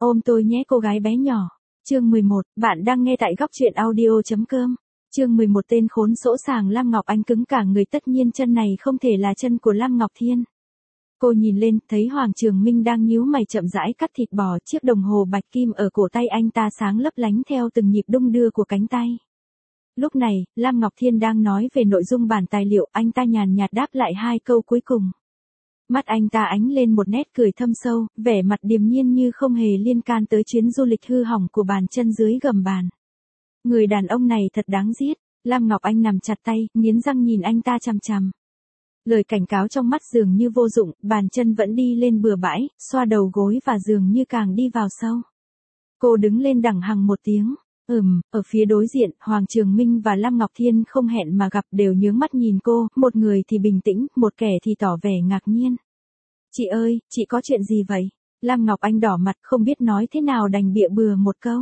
ôm tôi nhé cô gái bé nhỏ. Chương 11, bạn đang nghe tại góc truyện audio.com. Chương 11 tên khốn sỗ sàng Lam Ngọc Anh cứng cả người, tất nhiên chân này không thể là chân của Lam Ngọc Thiên. Cô nhìn lên, thấy Hoàng Trường Minh đang nhíu mày chậm rãi cắt thịt bò, chiếc đồng hồ bạch kim ở cổ tay anh ta sáng lấp lánh theo từng nhịp đung đưa của cánh tay. Lúc này, Lam Ngọc Thiên đang nói về nội dung bản tài liệu, anh ta nhàn nhạt đáp lại hai câu cuối cùng. Mắt anh ta ánh lên một nét cười thâm sâu, vẻ mặt điềm nhiên như không hề liên can tới chuyến du lịch hư hỏng của bàn chân dưới gầm bàn. Người đàn ông này thật đáng giết. Lam Ngọc Anh nằm chặt tay, nghiến răng nhìn anh ta chằm chằm. Lời cảnh cáo trong mắt dường như vô dụng, bàn chân vẫn đi lên bừa bãi, xoa đầu gối và dường như càng đi vào sâu. Cô đứng lên đằng hằng một tiếng. Ở phía đối diện, Hoàng Trường Minh và Lam Ngọc Thiên không hẹn mà gặp, đều nhướng mắt nhìn cô, một người thì bình tĩnh, một kẻ thì tỏ vẻ ngạc nhiên. Chị ơi, chị có chuyện gì vậy? Lam Ngọc Anh đỏ mặt, không biết nói thế nào đành bịa bừa một câu.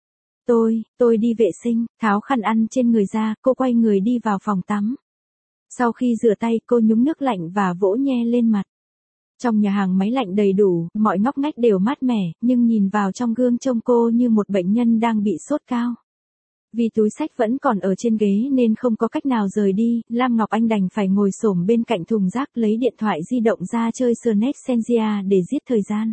Tôi đi vệ sinh, tháo khăn ăn trên người ra, cô quay người đi vào phòng tắm. Sau khi rửa tay, cô nhúng nước lạnh và vỗ nhe lên mặt. Trong nhà hàng máy lạnh đầy đủ, mọi ngóc ngách đều mát mẻ, nhưng nhìn vào trong gương trông cô như một bệnh nhân đang bị sốt cao. Vì túi xách vẫn còn ở trên ghế nên không có cách nào rời đi, Lam Ngọc Anh đành phải ngồi xổm bên cạnh thùng rác lấy điện thoại di động ra chơi Snake Sensia để giết thời gian.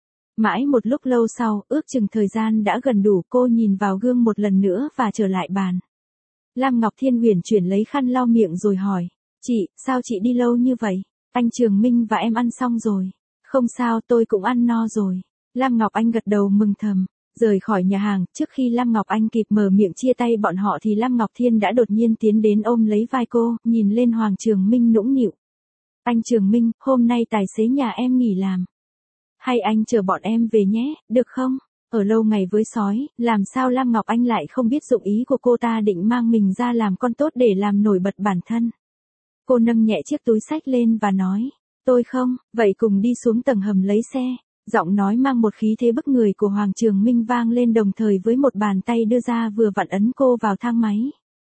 Mãi một lúc lâu sau, ước chừng thời gian đã gần đủ, cô nhìn vào gương một lần nữa và trở lại bàn. Lam Ngọc Thiên uyển chuyển lấy khăn lau miệng rồi hỏi. Chị, sao chị đi lâu như vậy? Anh Trường Minh và em ăn xong rồi. Không sao, tôi cũng ăn no rồi. Lam Ngọc Anh gật đầu mừng thầm. Rời khỏi nhà hàng, trước khi Lam Ngọc Anh kịp mở miệng chia tay bọn họ thì Lam Ngọc Thiên đã đột nhiên tiến đến ôm lấy vai cô, nhìn lên Hoàng Trường Minh nũng nịu. Anh Trường Minh, hôm nay tài xế nhà em nghỉ làm. Hay anh chờ bọn em về nhé, được không? Ở lâu ngày với sói, làm sao Lam Ngọc Anh lại không biết dụng ý của cô ta định mang mình ra làm con tốt để làm nổi bật bản thân. Cô nâng nhẹ chiếc túi xách lên và nói, tôi không, vậy cùng đi xuống tầng hầm lấy xe. Giọng nói mang một khí thế bức người của Hoàng Trường Minh vang lên đồng thời với một bàn tay đưa ra vừa vặn ấn cô vào thang máy.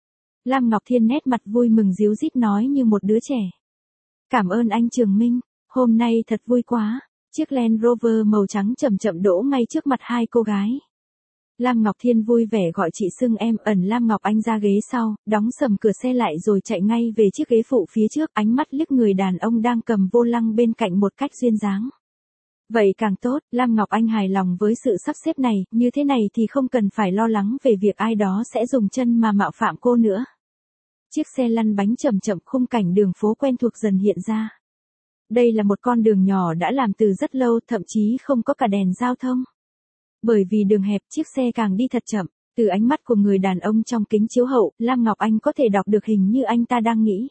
Lam Ngọc Thiên nét mặt vui mừng ríu rít nói như một đứa trẻ. Cảm ơn anh Trường Minh, hôm nay thật vui quá. Chiếc Land Rover màu trắng chậm chậm đỗ ngay trước mặt hai cô gái. Lam Ngọc Thiên vui vẻ gọi chị xưng em, ẩn Lam Ngọc Anh ra ghế sau, đóng sầm cửa xe lại rồi chạy ngay về chiếc ghế phụ phía trước, ánh mắt liếc người đàn ông đang cầm vô lăng bên cạnh một cách duyên dáng. Vậy càng tốt, Lam Ngọc Anh hài lòng với sự sắp xếp này, như thế này thì không cần phải lo lắng về việc ai đó sẽ dùng chân mà mạo phạm cô nữa. Chiếc xe lăn bánh chậm chậm, khung cảnh đường phố quen thuộc dần hiện ra. Đây là một con đường nhỏ đã làm từ rất lâu, thậm chí không có cả đèn giao thông. Bởi vì đường hẹp, chiếc xe càng đi thật chậm. Từ ánh mắt của người đàn ông trong kính chiếu hậu, Lam Ngọc Anh có thể đọc được hình như anh ta đang nghĩ.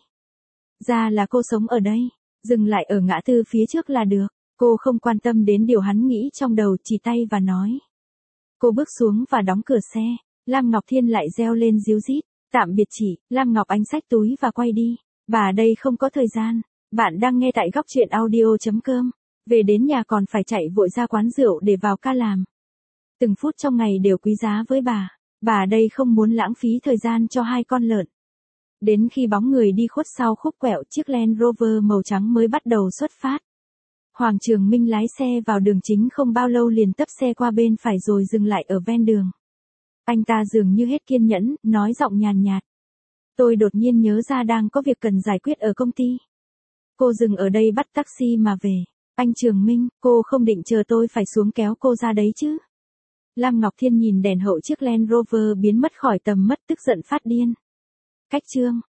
Ra là cô sống ở đây, dừng lại ở ngã tư phía trước là được. Cô không quan tâm đến điều hắn nghĩ trong đầu, chỉ tay và nói. Cô bước xuống và đóng cửa xe. Lam Ngọc Thiên lại reo lên ríu rít. Tạm biệt chị. Lam Ngọc Anh xách túi và quay đi. Bà đây không có thời gian. Bạn đang nghe tại góc truyện audio.com. Về đến nhà còn phải chạy vội ra quán rượu để vào ca làm. Từng phút trong ngày đều quý giá với bà. Bà đây không muốn lãng phí thời gian cho hai con lợn. Đến khi bóng người đi khuất sau khúc quẹo, chiếc Land Rover màu trắng mới bắt đầu xuất phát. Hoàng Trường Minh lái xe vào đường chính không bao lâu liền tấp xe qua bên phải rồi dừng lại ở ven đường. Anh ta dường như hết kiên nhẫn, nói giọng nhàn nhạt. Tôi đột nhiên nhớ ra đang có việc cần giải quyết ở công ty. Cô dừng ở đây bắt taxi mà về. Anh Trường Minh, cô không định chờ tôi phải xuống kéo cô ra đấy chứ? Lam Ngọc Thiên nhìn đèn hậu chiếc Land Rover biến mất khỏi tầm mắt, tức giận phát điên. Cách chương.